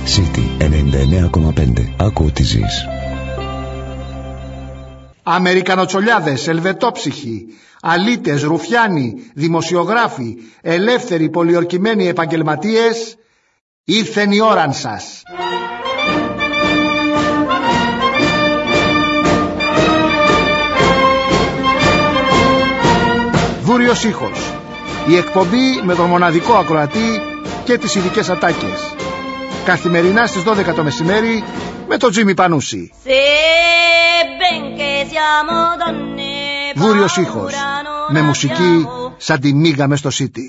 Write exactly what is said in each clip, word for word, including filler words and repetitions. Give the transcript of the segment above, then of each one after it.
City ενενήντα εννέα κόμμα πέντε. Άκου ό,τι ζεις. Αμερικανοτσολιάδες, ελβετόψυχοι, αλήτες, ρουφιάνοι, δημοσιογράφοι, ελεύθεροι πολιορκημένοι επαγγελματίες, ήρθεν η ώραν σας. Βούριος ήχος. Η εκπομπή με τον μοναδικό ακροατή και τις ειδικές ατάκες. Καθημερινά στις δώδεκα το μεσημέρι με τον Τζίμι Πανούση. Βούριος ήχος. Με μουσική σαν τη μίγα μες στο City.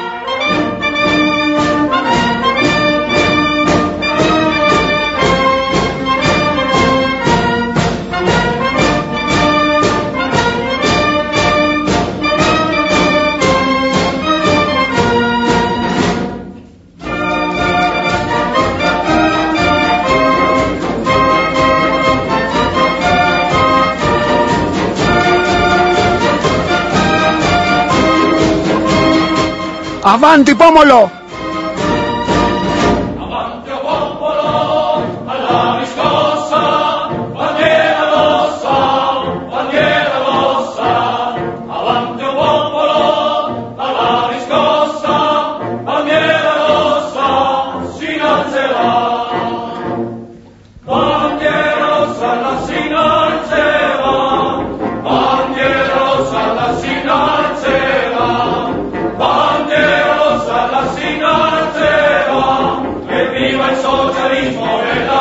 Avanti pomolo! Avanti o popolo, alla riscossa, bandiera rossa, bandiera rossa. Avanti o popolo, alla riscossa, bandiera rossa, si innalzerà. Bandiera rossa, la si innalzerà. Bandiera rossa, la si innalzerà. Bandiera rossa la si innalzerà, e viva il socialismo e la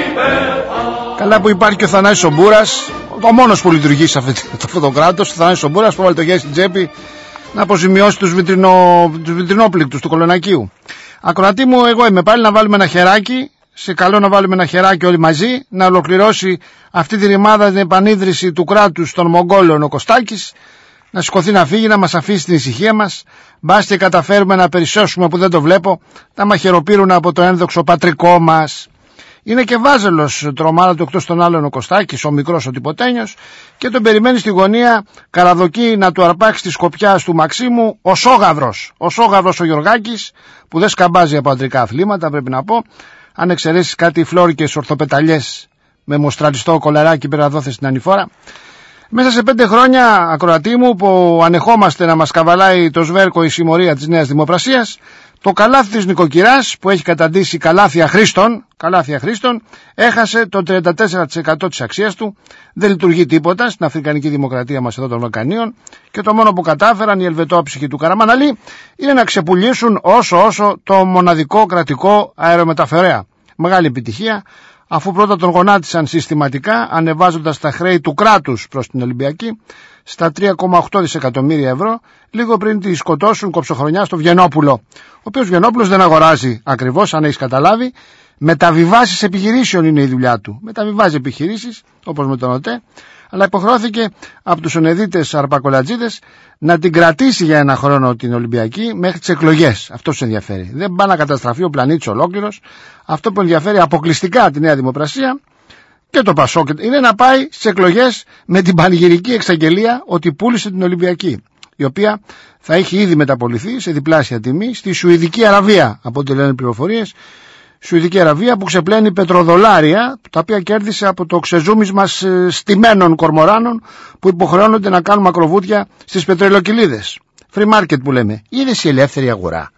libertà. Καλά που υπάρχει και ο Θανάσης ο Μπούρας, ο μόνος που λειτουργεί σε αυτό το κράτος, ο Θανάσης ο Μπούρας που βάλει το γέρι στην τσέπη να αποζημιώσει τους, βιτρινο, τους βιτρινόπληκτους του Κολονακίου. Ακροατή μου, εγώ είμαι πάλι να βάλουμε ένα χεράκι, σε καλό να βάλουμε ένα χεράκι όλοι μαζί, να ολοκληρώσει αυτή τη ρημάδα την επανίδρυση του κράτους των Μογγόλων ο Κωστάκης, να σηκωθεί να φύγει, να μας αφήσει την ησυχία μας. Μπας και καταφέρουμε να περισσώσουμε που δεν το βλέπω, να μαχαιροπύρουν από το ένδοξο πατρικό μας. Είναι και βάζελος τρομάρα του εκτός των άλλων ο Κωστάκης, ο μικρός ο τυποτένιος, και τον περιμένει στη γωνία καραδοκεί να του αρπάξει τη σκοπιά του Μαξίμου ο Σόγαυρος. Ο Σόγαυρος ο Γιωργάκης, που δεν σκαμπάζει από αντρικά αθλήματα, πρέπει να πω, αν εξαιρέσεις κάτι φλόρικες ορθοπεταλιές με μοστραλιστό κολαράκι πέρα δόθε στην ανηφόρα. Μέσα σε πέντε χρόνια, ακροατή μου, που ανεχόμαστε να μας καβαλάει το σβέρκο η συμμορία της Νέας Δημοπρασίας, το καλάθι της νοικοκυράς που έχει καταντήσει καλάθια χρήστων, καλάθια χρήστων, έχασε το τριάντα τέσσερα τοις εκατό της αξίας του, δεν λειτουργεί τίποτα στην Αφρικανική Δημοκρατία μας εδώ των Βαλκανίων και το μόνο που κατάφεραν οι ελβετόψυχοι του Καραμαναλή είναι να ξεπουλήσουν όσο όσο το μοναδικό κρατικό αερομεταφορέα. Μεγάλη επιτυχία, αφού πρώτα τον γονάτισαν συστηματικά ανεβάζοντας τα χρέη του κράτους προς την Ολυμπιακή στα τρία κόμμα οκτώ δισεκατομμύρια ευρώ, λίγο πριν τη σκοτώσουν κοψοχρονιά στο Βιενόπουλο, ο οποίος Βιενόπουλος δεν αγοράζει ακριβώς, αν έχεις καταλάβει, μεταβιβάσεις επιχειρήσεων είναι η δουλειά του. Μεταβιβάζει επιχειρήσεις, όπως με τον ΟΤΕ, αλλά υποχρεώθηκε από τους ονεδίτες αρπακολατζίδες να την κρατήσει για ένα χρόνο την Ολυμπιακή μέχρι τις εκλογές. Αυτό τους ενδιαφέρει. Δεν πάει να καταστραφεί ο πλανήτης ολόκληρος. Αυτό που ενδιαφέρει αποκλειστικά τη Νέα Δημοπρασία και το Πασόκ είναι να πάει στις εκλογές με την πανηγυρική εξαγγελία ότι πούλησε την Ολυμπιακή, η οποία θα έχει ήδη μεταποληθεί σε διπλάσια τιμή στη Σουηδική Αραβία, από ό,τι λένε πληροφορίες. Σουηδική Αραβία που ξεπλένει πετροδολάρια, τα οποία κέρδισε από το ξεζούμισμα στημένων κορμοράνων που υποχρεώνονται να κάνουν μακροβούτια στις πετρελοκυλίδες. Free market που λέμε. Είδες η ελεύθερη αγορά.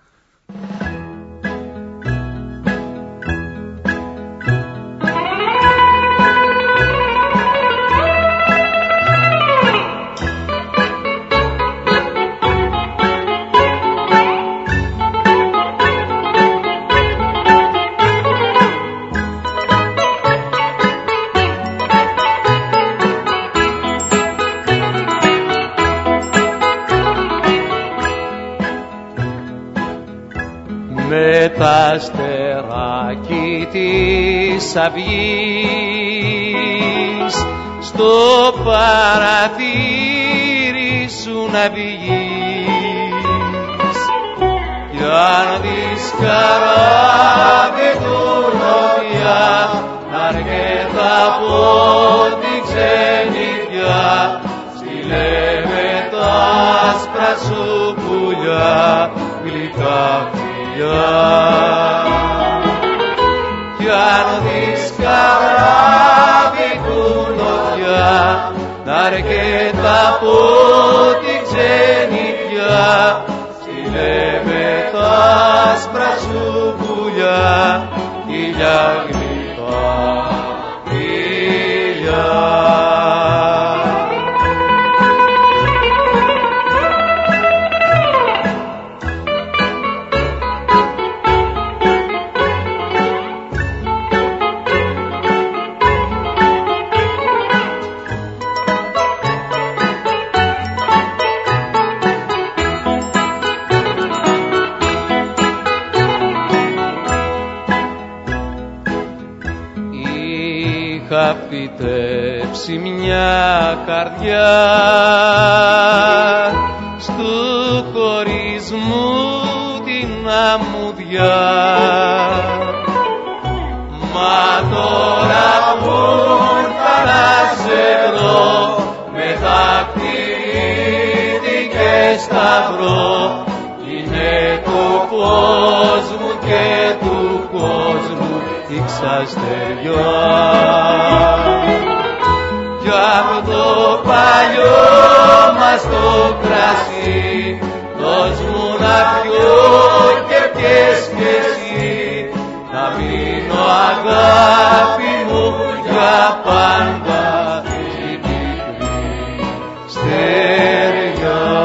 Με τα αστεράκι της αυγής στο παραθύρι σου να βγεις κι αν δεις καράβι του νότια αρκετά από την ξενιτιά στείλε με τα άσπρα σου πουλιά γλυκά φιλιά. κι αν δεις καράβι κουνοδιά να αρκετά από τη ξενιτιά, στείλε με τα άσπρα σου πουλιά χίλια γλυκά φιλιά. Είχα φυτέψει μια καρδιά στου χωρισμού την αμμουδιά, μα τώρα που θα να σε βρω με δακτυλίδι και σταυρό, είναι του κόσμου και του κόσμου η ξαστεριά. Κι απ' το παλιό μας το κρασί δώσ' μου να πιω και πιες κι εσύ, να μείνω αγάπη μου για πάντα στην πικρή στεριά.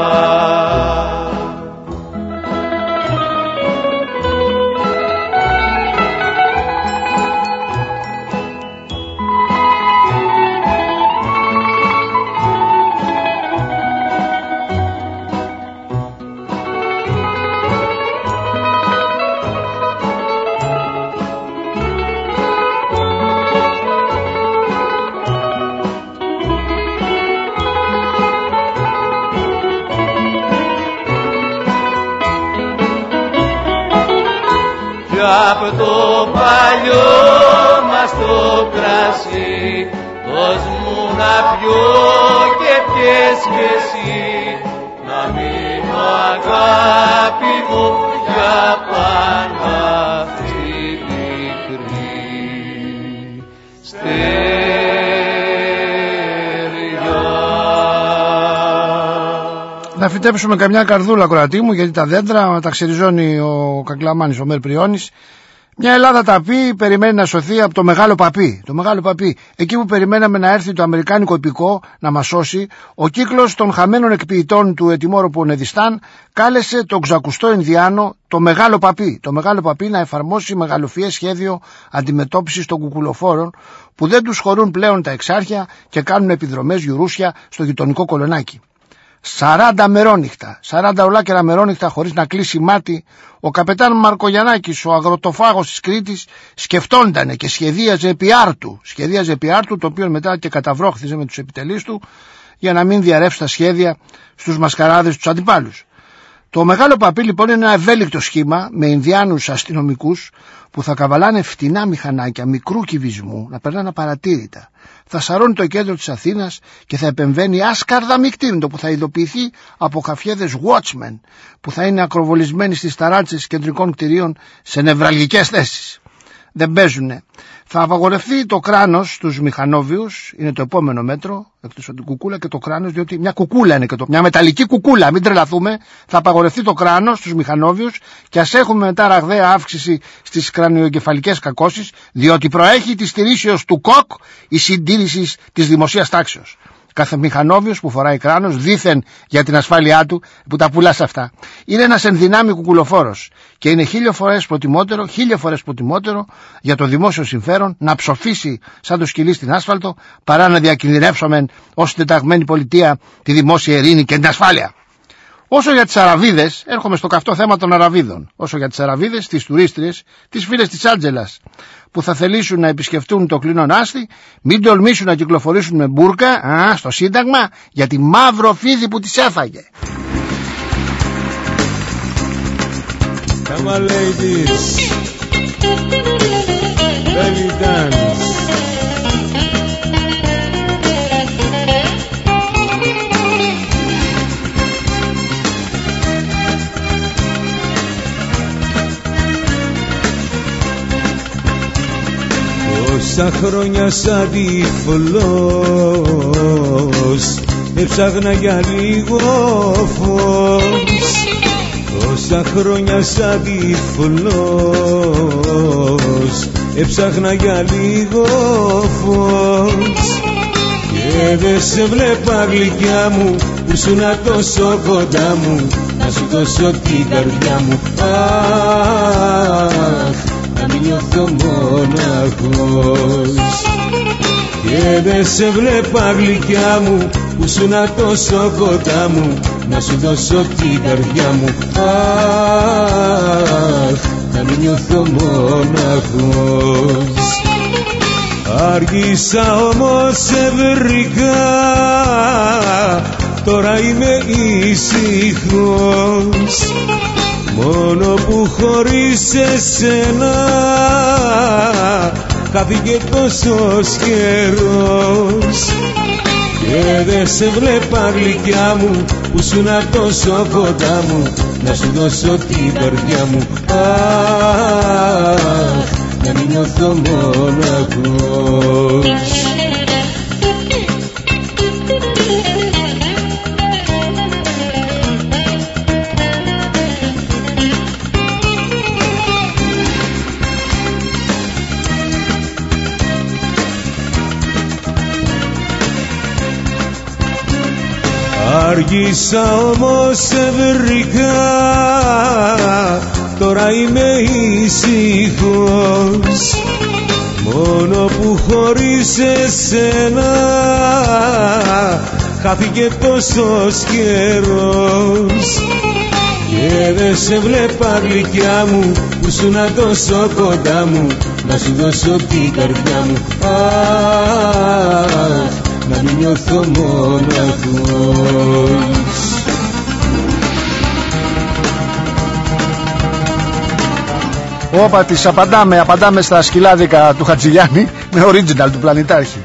Απ' το παλιό μας το κρασί δώσ' μου να πιω και πιες κι εσύ, να μείνω αγάπη μου για πάντα στην πικρή στεριά. Να φυτέψουμε καμιά καρδούλα, κορατή μου, γιατί τα δέντρα τα ξεριζώνει ο Κακλαμάνης, ο Μερπριώνης. Μια Ελλάδα ταπεί περιμένει να σωθεί από το μεγάλο παπί. Το μεγάλο παπί. Εκεί που περιμέναμε να έρθει το αμερικάνικο υπηκό να μας σώσει, ο κύκλος των χαμένων εκποιητών του ετοιμόρροπου Νεδιστάν κάλεσε τον ξακουστό Ινδιάνο το μεγάλο παπί. Το μεγάλο παπί να εφαρμόσει μεγαλοφιές σχέδιο αντιμετώπισης των κουκουλοφόρων που δεν τους χωρούν πλέον τα εξάρχεια και κάνουν επιδρομές γιουρούσια στο γειτονικό Κολονάκι. Σαράντα μερόνυχτα, σαράντα ολάκερα μερόνυχτα χωρίς να κλείσει μάτι, ο καπετάν Μαρκογιαννάκης, ο αγροτοφάγος της Κρήτης, σκεφτόντανε και σχεδίαζε επί άρτου, σχεδίαζε επί άρτου, το οποίο μετά και καταβρόχθιζε με τους επιτελείς του για να μην διαρρεύσει τα σχέδια στους μασκαράδες τους αντιπάλους. Το μεγάλο παπί λοιπόν είναι ένα ευέλικτο σχήμα με Ινδιάνους αστυνομικούς που θα καβαλάνε φτηνά μηχανάκια μικρού κυβισμού να περνάνε απαρατήρητα. Θα σαρώνει το κέντρο της Αθήνας και θα επεμβαίνει άσκαρδα μικτήρντο που θα ειδοποιηθεί από χαφιέδες watchmen που θα είναι ακροβολισμένοι στις ταράτσες κεντρικών κτηρίων σε νευραλγικές θέσεις. Δεν παίζουνε. Θα απαγορευτεί το κράνος στους μηχανόβιους, είναι το επόμενο μέτρο, εκτός από την κουκούλα και το κράνος, διότι μια κουκούλα είναι και το, μια μεταλλική κουκούλα, μην τρελαθούμε. Θα απαγορευτεί το κράνος στους μηχανόβιους και ας έχουμε μετά ραγδαία αύξηση στις κρανιογκεφαλικές κακώσεις, διότι προέχει τη στηρίσεως του ΚΟΚ η συντήρηση της δημοσίας τάξεως. Κάθε μηχανόβιος που φοράει κράνος, δήθεν για την ασφάλειά του, που τα πουλάς αυτά, είναι ένας ενδυνάμει κουκουλοφόρος και είναι χίλιο φορές προτιμότερο, χίλιο φορές προτιμότερο για το δημόσιο συμφέρον να ψοφήσει σαν το σκυλί στην άσφαλτο παρά να διακινδυνεύσουμε ως τεταγμένη πολιτεία τη δημόσια ειρήνη και την ασφάλεια. Όσο για τις Αραβίδες, έρχομαι στο καυτό θέμα των Αραβίδων. Όσο για τις Αραβίδες, τις τουρίστριες, τις φίλες της Άντζελας, που θα θελήσουν να επισκεφτούν το κλινόν άσθη, μην τολμήσουν να κυκλοφορήσουν με μπουρκα α, στο Σύνταγμα, γιατί μαύρο φίδι που τις έφαγε. Come on, ladies. Let me dance. Τόσα χρόνια σαν τυφλός έψαχνα για λίγο φως. Τόσα χρόνια σαν τυφλός έψαχνα για λίγο φως. Και δε σε βλέπα γλυκιά μου που ήσουνα τόσο κοντά μου, να σου δώσω την καρδιά μου. Αχ, να μην νιώθω μοναχός. Και δε σε βλέπα γλυκιά μου που ήσουνα τόσο κοντά μου, να σου δώσω την καρδιά μου. Αχ, να μην νιώθω μοναχός. Άργησα όμως σε βρήκα, τώρα είμαι ήσυχος. Μόνο που χωρίς εσένα χάθηκε τόσος καιρός. Και δε σε βλέπα γλυκιά μου που ήσουνα τόσο κοντά μου, να σου δώσω την καρδιά μου. Αχ, να μην νιώθω μοναχός. Άργησα όμως σε βρήκα, τώρα είμαι ήσυχος. Μόνο που χωρίς εσένα χάθηκε τόσος καιρός. Και δε σε βλέπα γλυκιά μου που ήσουνα τόσο κοντά μου, να σου δώσω την καρδιά μου. Αχ, να μην νιώθω μοναχός. Όπα, τις απαντάμε, απαντάμε στα σκυλάδικα του Χατζηλιάννη με original του Πλανητάρχη.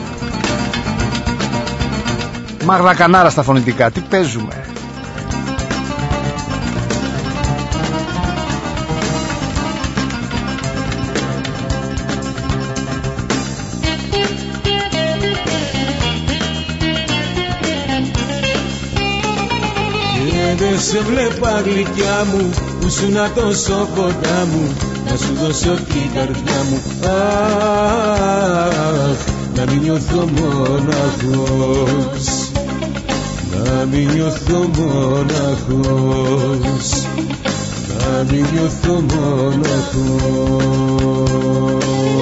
Μάγδα Κανάρα στα φωνητικά, τι παίζουμε. Δε σε βλέπα γλυκιά μου που ήσουνα τόσο κοντά μου, να σου δώσω την καρδιά μου. Αχ, να μην νιώθω μοναχός. Να μην νιώθω μοναχός. Να μην νιώθω μοναχός.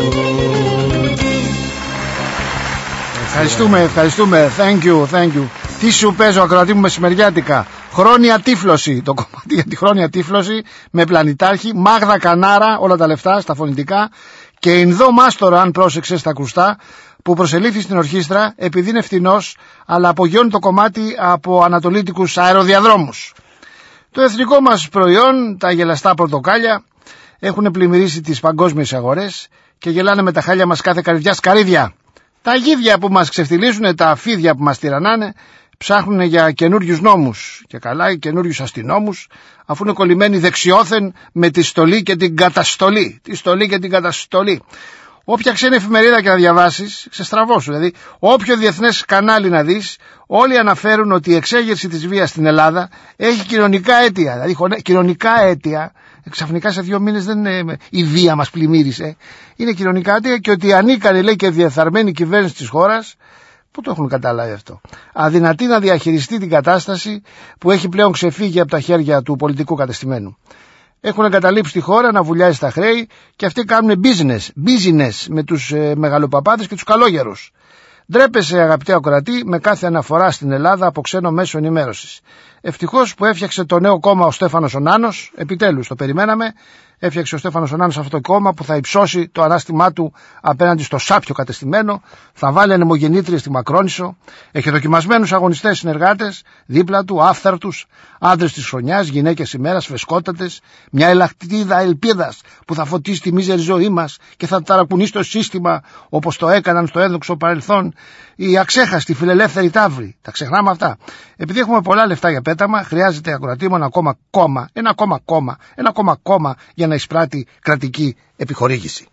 Ευχαριστούμε, ευχαριστούμε. Thank you, thank you. Τι σου παίζω, ακροατή μου, μεσημεριάτικα. Χρόνια τύφλωση, το κομμάτι για τη χρόνια τύφλωση με Πλανητάρχη, Μάγδα Κανάρα, όλα τα λεφτά στα φωνητικά, και Ινδό Μάστορα, αν πρόσεξε, στα ακουστά, που προσελήφθη στην ορχήστρα επειδή είναι φθηνός, αλλά απογειώνει το κομμάτι από ανατολίτικους αεροδιαδρόμους. Το εθνικό μας προϊόν, τα γελαστά πορτοκάλια, έχουν πλημμυρίσει τις παγκόσμιες αγορές και γελάνε με τα χάλια μας κάθε καρδιά σκαρίδια. Τα γίδια που μας ξεφτιλίζουν, τα αφίδια που μας τυραννάνε, ψάχνουν για καινούριους νόμους, και καλά οι καινούριους αστυνόμους, αφού είναι κολλημένοι δεξιόθεν με τη στολή και την καταστολή. Τη στολή και την καταστολή. Όποια ξένη εφημερίδα και να διαβάσεις, ξεστραβώσου. Δηλαδή, όποιο διεθνές κανάλι να δεις, όλοι αναφέρουν ότι η εξέγερση της βίας στην Ελλάδα έχει κοινωνικά αίτια. Δηλαδή, κοινωνικά αίτια, ξαφνικά σε δύο μήνες δεν είναι η βία μας πλημμύρισε. Είναι κοινωνικά αίτια, και ότι ανίκανε, λέει, και διεφθαρμένη κυβέρνηση της χώρας. Πού το έχουν καταλάβει αυτό? Αδυνατή να διαχειριστεί την κατάσταση που έχει πλέον ξεφύγει από τα χέρια του πολιτικού κατεστημένου. Έχουν εγκαταλείψει τη χώρα να βουλιάζει στα χρέη, και αυτοί κάνουν business, business με τους ε, μεγαλοπαπάδες και τους καλόγερους. Ντρέπεσαι, αγαπητέ ακροατή, με κάθε αναφορά στην Ελλάδα από ξένο μέσο ενημέρωσης. Ευτυχώς που έφτιαξε το νέο κόμμα ο Στέφανος ο Νάνος, επιτέλους το περιμέναμε. Έφτιαξε ο Στέφανος ο Νάνος αυτό το κόμμα που θα υψώσει το ανάστημά του απέναντι στο σάπιο κατεστημένο, θα βάλει ανεμογεννήτριες στη Μακρόνισσο, έχει δοκιμασμένους αγωνιστές συνεργάτες δίπλα του, άφθαρτους, άντρες της χρονιάς, γυναίκες ημέρας, φεσκότατες, μια ελαχτίδα ελπίδας που θα φωτίσει τη μίζερη ζωή μας και θα ταρακουνήσει το σύστημα όπως το έκαναν στο έδοξο παρελθόν οι αξέχαστοι φιλελεύθεροι ταύροι. Τα ξεχνάμε αυτά. Επειδή έχουμε πολλά λεφτά για πέταμα, χρειάζεται ακροατή μου ένα ακόμα κόμμα, ένα ακόμα κόμμα, ένα ακόμα κόμμα για να εισπράττει κρατική επιχορήγηση.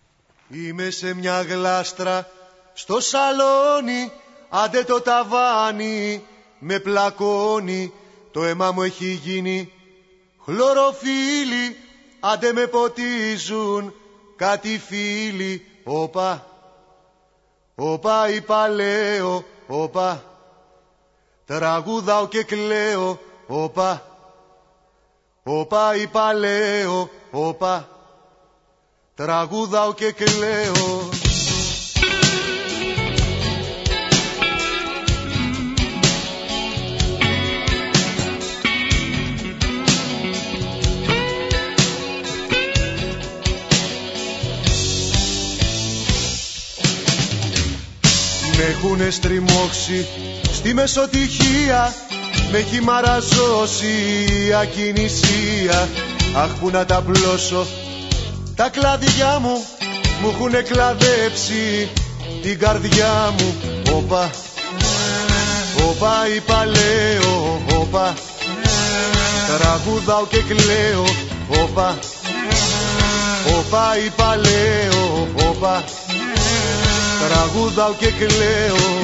Είμαι σε μια γλάστρα στο σαλόνι, άντε το ταβάνι με πλακώνει, το αίμα μου έχει γίνει χλωροφύλλι, άντε με ποτίζουν κάτι φίλοι. Όπα, όπα είπα λέω, όπα, τραγουδάω και κλαίω, όπα, όπα είπα λέω, όπα, τραγουδάω και κλαίω. Με έχουνε στριμώξει στη μεσοτυχία, με έχει μαραζώσει η ακινησία. Αχ, που να τα πλώσω τα κλαδιά μου, μου έχουνε κλαδέψει την καρδιά μου. Όπα, όπα είπα λέω, όπα, τραγουδάω και κλαίω. Όπα, όπα είπα λέω, όπα, τραγουδάω και κλαίω.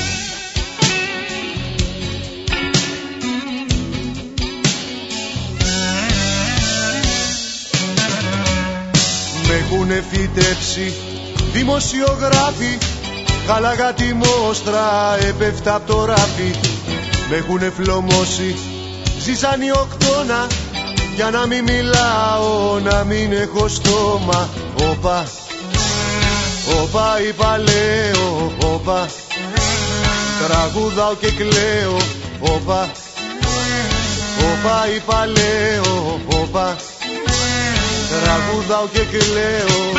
Με έχουνε φυτέψει δημοσιογράφοι, χάλαγα τη μόστρα, έπεφτα απ' το ράφι. Με έχουνε φλωμώσει ζυζανιοκτώνα, για να μην μιλάω, να μην έχω στόμα. Όπα, όπα είπα λέω, όπα, τραγουδάω και κλαίω. Όπα, όπα είπα λέω, όπα, τραγουδάω και κλαίω.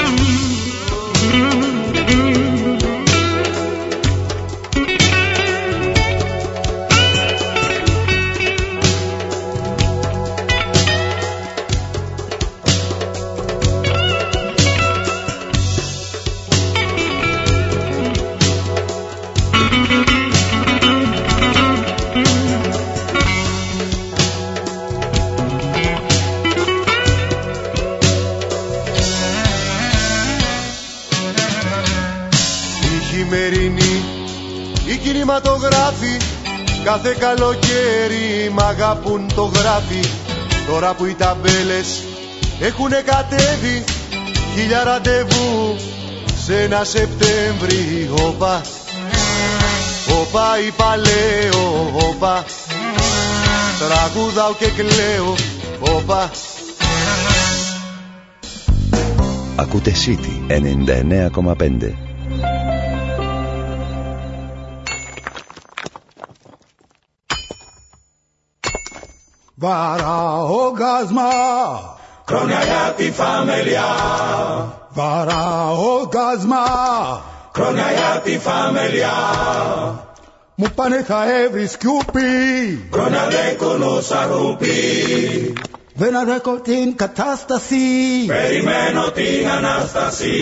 Οι κινηματογράφοι κάθε καλοκαίρι μ' αγαπούν το γράφει. Τώρα που οι ταμπέλες έχουνε κατέβει, χίλια ραντεβού σε ένα Σεπτέμβρη. Όπα, όπα είπα λέω, όπα, τραγουδάω και κλαίω. Όπα. Ακούτε City ενενήντα εννέα κόμμα πέντε. Βαραόγκασμα, χρόνια για τη φαμελιά. Βαραόγκασμα, χρόνια για τη φαμελιά. μου πάνε θα έβρι σκιούπι, χρόνια δεν κονόσα ρούπι. δεν αδέχω την κατάσταση, περιμένω την Ανάσταση.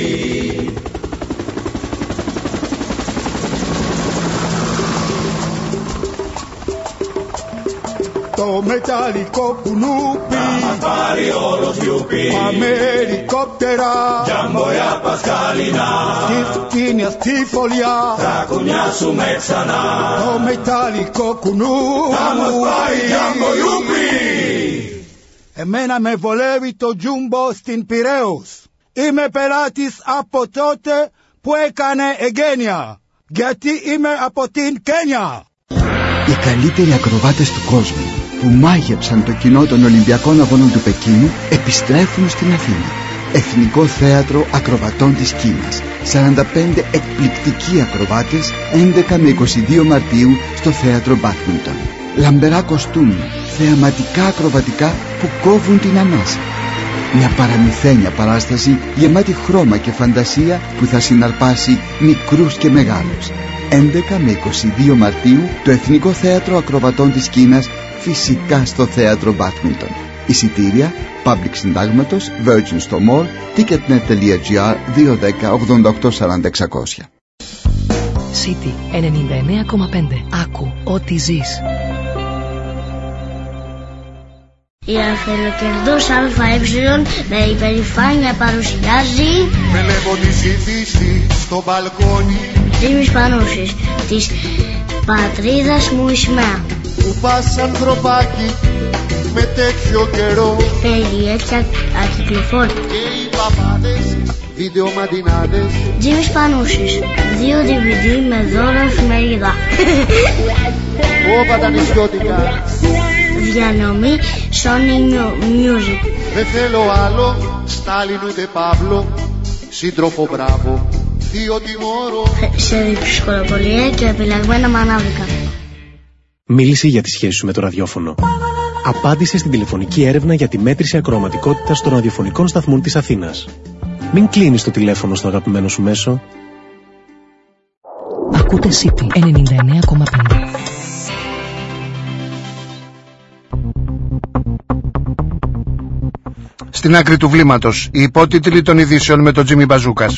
το μεταλλικό κουνούπι, να μας πάρει όλος γιούπι. πάμε ελικόπτερα, Τζαμπόια Πασκαλινά, στη φτύνια στη φωλιά, θα κουνιάσουμε ξανά. το μεταλλικό κουνούπι, θα μας πάρει Τζαμποιούπι. Εμένα με βολεύει το τζούμπο στην Πειραίους. Είμαι πελάτης από τότε που έκανε εγγένεια, γιατί είμαι από την Κένια. Οι καλύτεροι ακροβάτες του κόσμου που μάγεψαν το κοινό των Ολυμπιακών Αγώνων του Πεκίνου επιστρέφουν στην Αθήνα. Εθνικό Θέατρο Ακροβατών της Κίνας. σαράντα πέντε εκπληκτικοί ακροβάτες, έντεκα με είκοσι δύο Μαρτίου στο Θέατρο Μπάθμιντον. Λαμπερά κοστούμια, θεαματικά ακροβατικά που κόβουν την ανάσα. Μια παραμυθένια παράσταση γεμάτη χρώμα και φαντασία που θα συναρπάσει μικρούς και μεγάλους. έντεκα με είκοσι δύο Μαρτίου το Εθνικό Θέατρο Ακροβατών της Κίνας, φυσικά στο Θέατρο Μπάθμιντον. Εισιτήρια Public Συντάγματος, Virgin στο Mall, ticketnet.gr δύο ένα μηδέν ογδόντα οκτώ σαράντα εξακόσια. City ενενήντα εννέα κόμμα πέντε. Άκου ό,τι ζεις. Η αφελοκερδός ΑΕ με υπερηφάνεια παρουσιάζει Βλέπω τη ζήτηση στο μπαλκόνι Τζίμις Πανούσης, της πατρίδας μου η σημαία. Που πας ανθρωπάκι με τέτοιο καιρό Περιέτια ακυκλοφόρη και οι παπάδες βίντεο μαντινάδες. Τζίμις Πανούσης, δύο ντι βι ντι με δώρο εφημερίδα. Όπα τα νησιώτικα. Διανομή Sony Music. Δεν θέλω άλλο Στάλιν ούτε Παύλο, σύντροφο μπράβο, θείο τιμώρο. Σε δυσκολοπολία και επιλεγμένα μανάβικα. Μίλησε για τη σχέση σου με το ραδιόφωνο. Απάντησε στην τηλεφωνική έρευνα για τη μέτρηση ακροαματικότητας των ραδιοφωνικών σταθμών της Αθήνας. Μην κλείνεις το τηλέφωνο στο αγαπημένο σου μέσο. Ακούτε City ενενήντα εννέα κόμμα πέντε. Στην άκρη του βλήματος, οι υπότιτλοι των ειδήσεων με τον Τζίμι Μπαζούκας.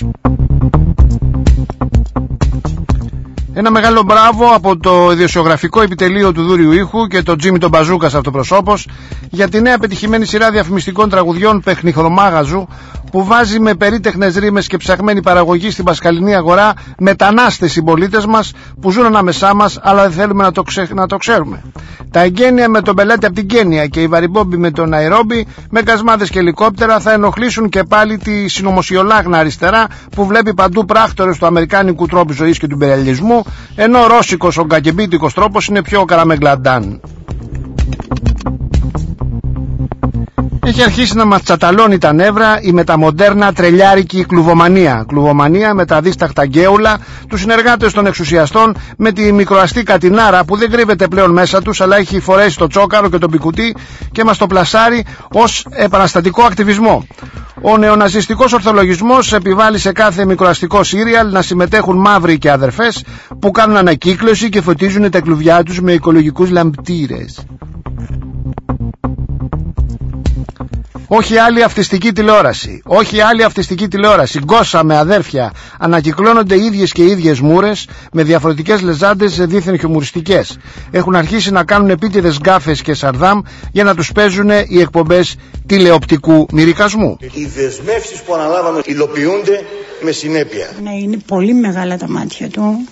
Ένα μεγάλο μπράβο από το ειδησιογραφικό επιτελείο του Δούριου Ήχου και τον Τζίμι τον Μπαζούκα αυτοπροσώπος για τη νέα πετυχημένη σειρά διαφημιστικών τραγουδιών Παιχνιχρομάγαζου που βάζει με περίτεχνες ρήμες και ψαχμένη παραγωγή στην πασχαλινή αγορά μετανάστες συμπολίτες μας που ζουν ανάμεσά μας, αλλά δεν θέλουμε να το, ξε... να το ξέρουμε. Τα εγγένεια με τον πελάτη από την Κένια και οι βαριμπόμποι με τον Ναϊρόμπι με κασμάδες και ελικόπτερα θα ενοχλήσουν και πάλι τη συνωμοσιολάγνα αριστερά που βλέπει παντού πράκτορες του αμερικάνικου τρόπου ζωής και του ιμπεριαλισμού, ενώ ο ρώσικος, ο γκακεμπίτικος τρόπος είναι πιο καραμεγκλαντάν. Έχει αρχίσει να μας τσαταλώνει τα νεύρα η μεταμοντέρνα τρελιάρικη κλουβομανία. Κλουβομανία με τα δίσταχτα γκέουλα, τους συνεργάτες των εξουσιαστών, με τη μικροαστή κατινάρα που δεν κρύβεται πλέον μέσα τους, αλλά έχει φορέσει το τσόκαρο και το πικουτί και μας το πλασάρει ως επαναστατικό ακτιβισμό. Ο νεοναζιστικός ορθολογισμός επιβάλλει σε κάθε μικροαστικό σύριαλ να συμμετέχουν μαύροι και αδερφές που κάνουν ανακύκλωση και φωτίζουν τα κλουβιά τους με οικολογικούς λαμπτήρες. Όχι άλλη αυτιστική τηλεόραση. Όχι άλλη αυτιστική τηλεόραση. Γκόσα με αδέρφια. Ανακυκλώνονται ίδιες και ίδιες μούρες με διαφορετικές λεζάντες δίθεν χιουμοριστικές. Έχουν αρχίσει να κάνουν επίτηδες γκάφες και σαρδάμ για να τους παίζουν οι εκπομπές τηλεοπτικού μυρικασμού. Οι δεσμεύσεις που αναλάβαμε υλοποιούνται με συνέπεια. Ναι, είναι πολύ μεγάλα τα μάτια του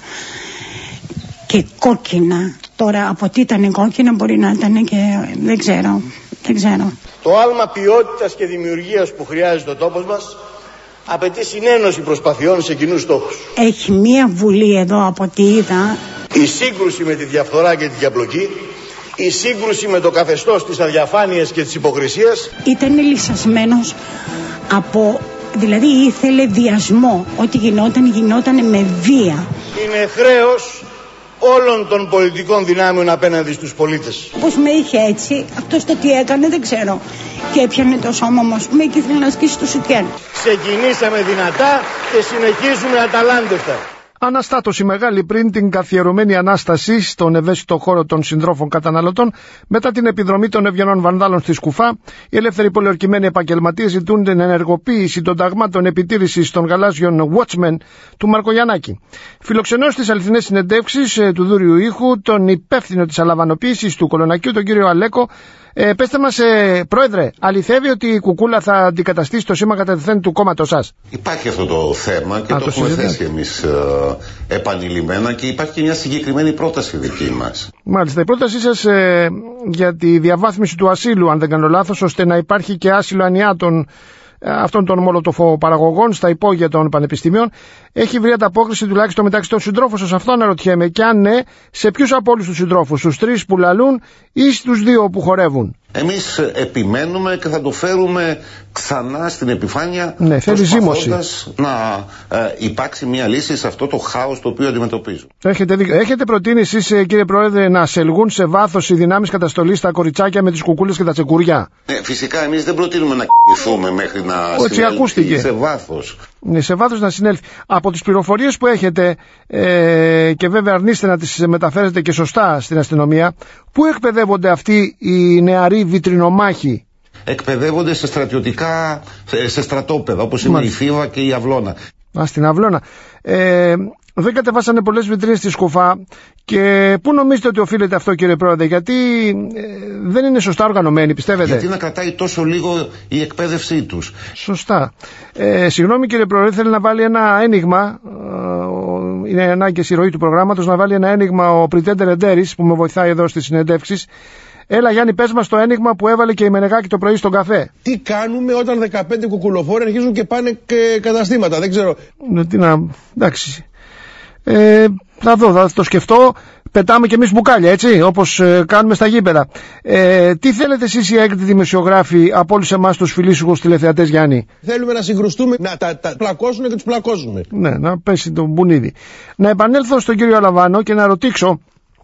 και κόκκινα. Τώρα από τι ήταν κόκκινα μπορεί να ήταν και δεν ξέρω. Δεν ξέρω. Το άλμα ποιότητας και δημιουργίας που χρειάζεται ο τόπος μας απαιτεί συνένωση προσπαθειών σε κοινούς στόχους. Έχει μία βουλή εδώ από ό,τι είδα. Η σύγκρουση με τη διαφθορά και τη διαπλοκή, η σύγκρουση με το καθεστώς της αδιαφάνειας και της υποκρισίας. Ήταν λυσασμένος από, δηλαδή ήθελε βιασμό. Ό,τι γινόταν γινόταν με βία. Είναι χρέος όλων των πολιτικών δυνάμεων απέναντι στους πολίτες. Πώς με είχε έτσι, αυτός το τι έκανε δεν ξέρω. Και έπιανε το σώμα μου, ας πούμε, και ήθελε να ασκήσει το σουτιέν. Ξεκινήσαμε δυνατά και συνεχίζουμε αταλάντευτα. Αναστάτωση μεγάλη πριν την καθιερωμένη ανάσταση στον ευαίσθητο χώρο των συντρόφων καταναλωτών μετά την επιδρομή των ευγενών βανδάλων στη Σκουφά. Οι ελεύθεροι πολιορκημένοι επαγγελματίες ζητούν την ενεργοποίηση των ταγμάτων επιτήρησης των γαλάζιων Watchmen του Μαρκογιαννάκη. Φιλοξενώ στις αληθινές συνεντεύξεις του Δούριου Ήχου τον υπεύθυνο της αλαβανοποίησης του Κολονακίου, τον κύριο Αλέκο. Ε, πέστε μας, ε, πρόεδρε, αληθεύει ότι η κουκούλα θα αντικαταστήσει το σήμα κατατεθέν του κόμματος σας? Υπάρχει αυτό το θέμα και Α, το, το έχουμε θέσει εμείς ε, επανειλημμένα και υπάρχει και μια συγκεκριμένη πρόταση δική μας. Μάλιστα, η πρότασή σας ε, για τη διαβάθμιση του ασύλου, αν δεν κάνω λάθος, ώστε να υπάρχει και άσυλο ανιάτων αυτών των μολοτοφοπαραγωγών στα υπόγεια των πανεπιστημίων, έχει βρει ανταπόκριση τουλάχιστον μεταξύ των συντρόφων σας? Αυτό αναρωτιέμαι. Και αν ναι, σε ποιους από όλους τους συντρόφους, στους τρεις που λαλούν ή στους δύο που χορεύουν? Εμείς επιμένουμε και θα το φέρουμε ξανά στην επιφάνεια, ναι, προσπαθώντας να ε, υπάρξει μια λύση σε αυτό το χάος το οποίο αντιμετωπίζουν. Έχετε, έχετε προτείνει εσείς, κύριε Πρόεδρε, να σελγούν σε βάθος οι δυνάμεις καταστολής στα κοριτσάκια με τις κουκούλες και τα τσεκουριά? Ε, φυσικά εμείς δεν προτείνουμε να κινηθούμε μέχρι να συνέλθει σε βάθος. Ναι, σε βάθος να συνέλθει. Από τις πληροφορίες που έχετε ε, και βέβαια αρνείστε να τις μεταφέρετε και σωστά στην αστυνομία, πού εκπαιδεύονται αυτοί οι νεαροί βιτρινομάχοι? Εκπαιδεύονται σε στρατιωτικά, σε στρατόπεδα όπως είναι η Φίβα και η Αυλώνα. Α, στην Αυλώνα. Ε, δεν κατεβάσανε πολλές βιτρίνες στη Σκουφά. Και πού νομίζετε ότι οφείλεται αυτό, κύριε Πρόεδρε? Γιατί ε, δεν είναι σωστά οργανωμένοι, πιστεύετε? Γιατί να κρατάει τόσο λίγο η εκπαίδευσή τους. Σωστά. Ε, συγγνώμη, κύριε Πρόεδρε, θέλει να βάλει ένα ένιγμα. Ε, είναι ανάγκη η ροή του προγράμματος να βάλει ένα ένιγμα ο Πριτέντερ Εντέρης που με βοηθάει εδώ στις συνεντεύξεις. Έλα, Γιάννη, πες μας το ένιγμα που έβαλε και η Μενεγάκη το πρωί στον καφέ. Τι κάνουμε όταν δεκαπέντε κουκουλοφόροι αρχίζουν και πάνε και καταστήματα? Δεν ξέρω. Ναι, τι να. Εντάξει. Ε, θα δω, θα το σκεφτώ. Πετάμε κι εμείς μπουκάλια, έτσι, όπως ε, κάνουμε στα γήπεδα. Ε, τι θέλετε εσείς οι έγκριτοι δημοσιογράφοι από όλους εμάς τους φιλήσυχους τηλεθεατές, Γιάννη? Θέλουμε να συγκρουστούμε, να τα, τα πλακώσουμε και τους πλακώσουμε. Ναι, να πέσει το μπουνίδι. Να επανέλθω στον κύριο Αλαβάνο και να ρωτήσω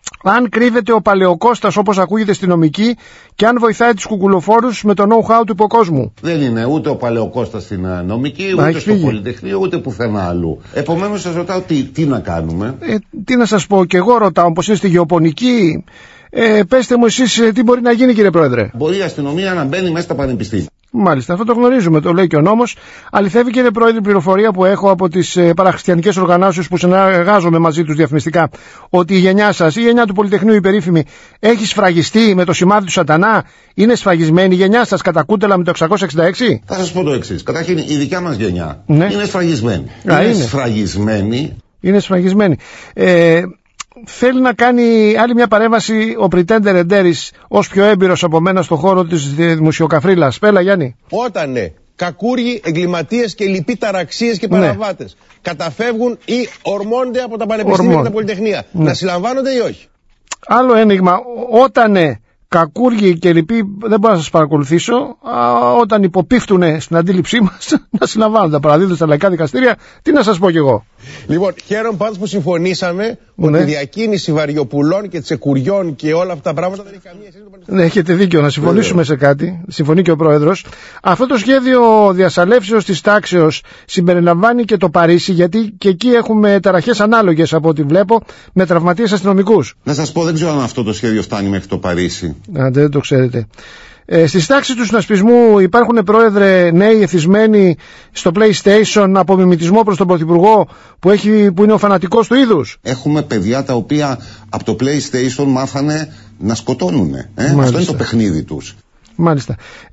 αν κρύβεται ο Παλαιοκώστας όπως ακούγεται στη νομική και αν βοηθάει τους κουκουλοφόρους με το know-how του υποκόσμου. Δεν είναι ούτε ο Παλαιοκώστας στην νομική, ούτε στο φύγει. Πολυτεχνείο, ούτε πουθενά αλλού. Επομένως σας ρωτάω τι, τι να κάνουμε. Ε, τι να σας πω, και εγώ ρωτάω, πως είναι στη γεωπονική. Ε, πέστε μου εσείς τι μπορεί να γίνει, κύριε Πρόεδρε. Μπορεί η αστυνομία να μπαίνει μέσα στα πανεπιστήμια. Μάλιστα, αυτό το γνωρίζουμε, το λέει και ο νόμος. Αληθεύει, κύριε Πρόεδρε, πληροφορία που έχω από τις ε, παραχριστιανικές οργανώσεις που συνεργάζομαι μαζί τους διαφημιστικά, ότι η γενιά σας, η γενιά του Πολυτεχνείου η περίφημη, έχει σφραγιστεί με το σημάδι του Σατανά? Είναι σφραγισμένη η γενιά σας κατά κούτελα με το εξακόσια εξήντα έξι? Θα σας πω το εξής. Καταρχήν, η δικιά μας γενιά ναι. είναι σφραγισμένη. Α, είναι, είναι σφραγισμένη. Είναι σφραγισμένη. Ε, Θέλει να κάνει άλλη μια παρέμβαση ο Πριτέντερ Εντέρης ως πιο έμπειρος από μένα στον χώρο της δημοσιοκαφρίλας. Πέλα, Γιάννη. Όταν ναι, κακούργοι, εγκληματίες και λοιποί ταραξίες και παραβάτες ναι. καταφεύγουν ή ορμώνται από τα πανεπιστήμια Ορμόν. και τα πολυτεχνία, ναι. να συλλαμβάνονται ή όχι? Άλλο ένιγμα. Όταν ναι, κακούργοι και λοιποί, δεν μπορώ να σας παρακολουθήσω, α, όταν υποπίφτουν στην αντίληψή μας να συλλαμβάνονται, παραδείγματος στα λαϊκά δικαστήρια. Τι να σας πω κι εγώ. Λοιπόν, χαίρομαι πάντως που συμφωνήσαμε ναι. ότι η διακίνηση βαριοπουλών και τσεκουριών και όλα αυτά τα πράγματα δεν έχει καμία σχέση με το Ναι, έχετε δίκιο να συμφωνήσουμε σε κάτι. Συμφωνεί και ο Πρόεδρος. Αυτό το σχέδιο διασαλεύσεως της τάξεως συμπεριλαμβάνει και το Παρίσι, γιατί και εκεί έχουμε ταραχές ανάλογες από ό,τι βλέπω με τραυματίες αστυνομικούς. Να σας πω, δεν ξέρω αν αυτό το σχέδιο φτάνει μέχρι το Παρίσι. Α, δεν το ξέρετε. Ε, στις τάξεις του συνασπισμού υπάρχουν, Πρόεδρε, νέοι εθισμένοι στο PlayStation από μιμητισμό προς τον Πρωθυπουργό που, έχει, που είναι ο φανατικός του είδους. Έχουμε παιδιά τα οποία από το PlayStation μάθανε να σκοτώνουν. Ε? Αυτό είναι το παιχνίδι τους. Μάλιστα.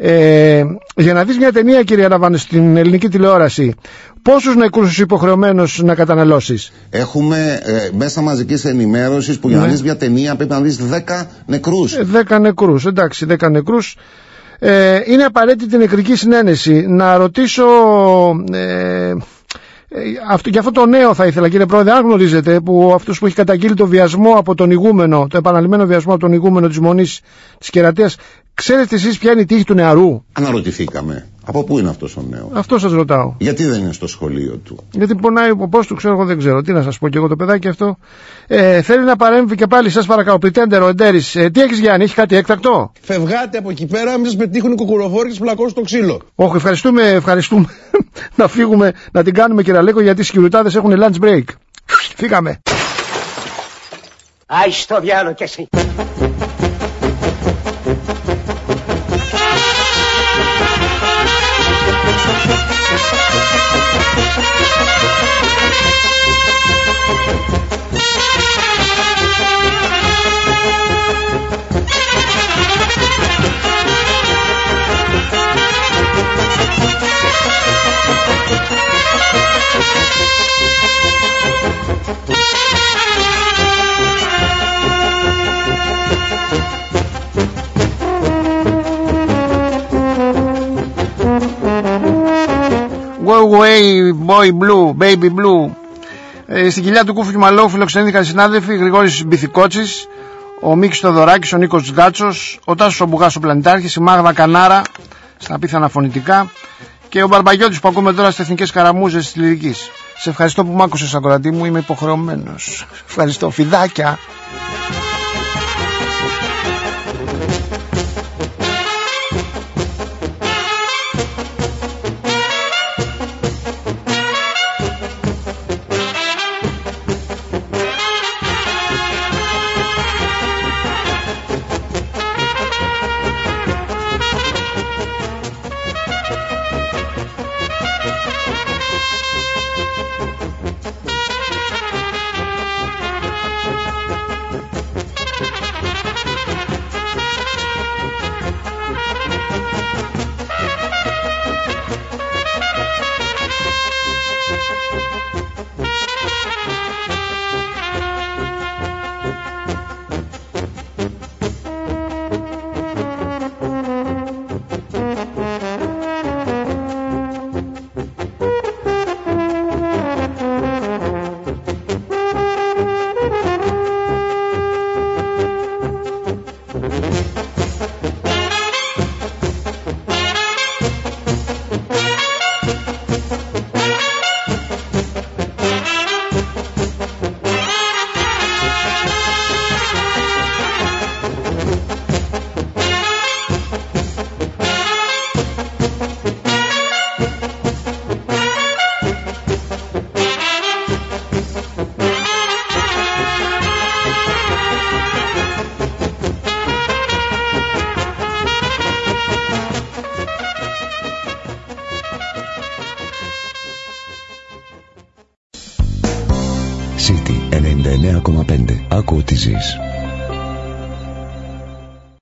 Ε, για να δεις μια ταινία, κύριε Αλαβάνο, στην ελληνική τηλεόραση, πόσους νεκρούς υποχρεωμένους να καταναλώσεις? Έχουμε ε, μέσα μαζικής ενημέρωσης που για ναι. να δεις μια ταινία πρέπει να δεις δέκα νεκρούς. Ε, δέκα νεκρούς, εντάξει, δέκα νεκρούς. Ε, είναι απαραίτητη νεκρική συνένεση. Να ρωτήσω... Ε, Αυτό, για αυτό το νέο θα ήθελα, κύριε Πρόεδρε, αν γνωρίζετε, που αυτός που έχει καταγγείλει το βιασμό από τον ηγούμενο, το επαναλημμένο βιασμό από τον ηγούμενο της Μονής της Κερατείας, ξέρετε εσείς ποια είναι η τύχη του νεαρού? Αναρωτηθήκαμε. Από πού είναι αυτός ο νέος? Αυτό σας ρωτάω. Γιατί δεν είναι στο σχολείο του? Γιατί πονάει ο ποπός του, ξέρω εγώ, δεν ξέρω. Τι να σας πω κι εγώ το παιδάκι αυτό. Ε, θέλει να παρέμβει και πάλι, σας παρακαλώ, Πριτέντερ ο Εντέρης. Ε, τι έχεις, Γιάννη, έχει κάτι έκτακτο? Φευγάτε από εκεί πέρα, μην σας πετύχουν οι κουκουλοφόροι και σας πλακώσουν το ξύλο. Όχι, ευχαριστούμε, ευχαριστούμε. Να φύγουμε, να την κάνουμε, κύριε Αλέκο, γιατί οι σκυριτάδες έχουν lunch break. Φύγαμε. Άι στο διάλο κι εσύ. Go away, boy blue, baby blue. Ε, στην κοιλιά του Κούφου και Μαλόου φιλοξενήθηκαν οι συνάδελφοι Γρηγόρης Μπιθικότσης, ο Μίκης Θοδωράκης, ο Νίκος Γκάτσος, ο Τάσος Ομπουγάς ο Πλανητάρχης, η Μάγδα Κανάρα στα απίθανα φωνητικά και ο Μπαρμπαγιώτης που ακούμε τώρα στις εθνικές καραμούζες της λυρικής. Σε ευχαριστώ που μ' άκουσες, ακροατή μου, είμαι υποχρεωμένος. Ευχαριστώ, φιδάκια. City ενενήντα εννέα κόμμα πέντε. Άκου τι ζεις.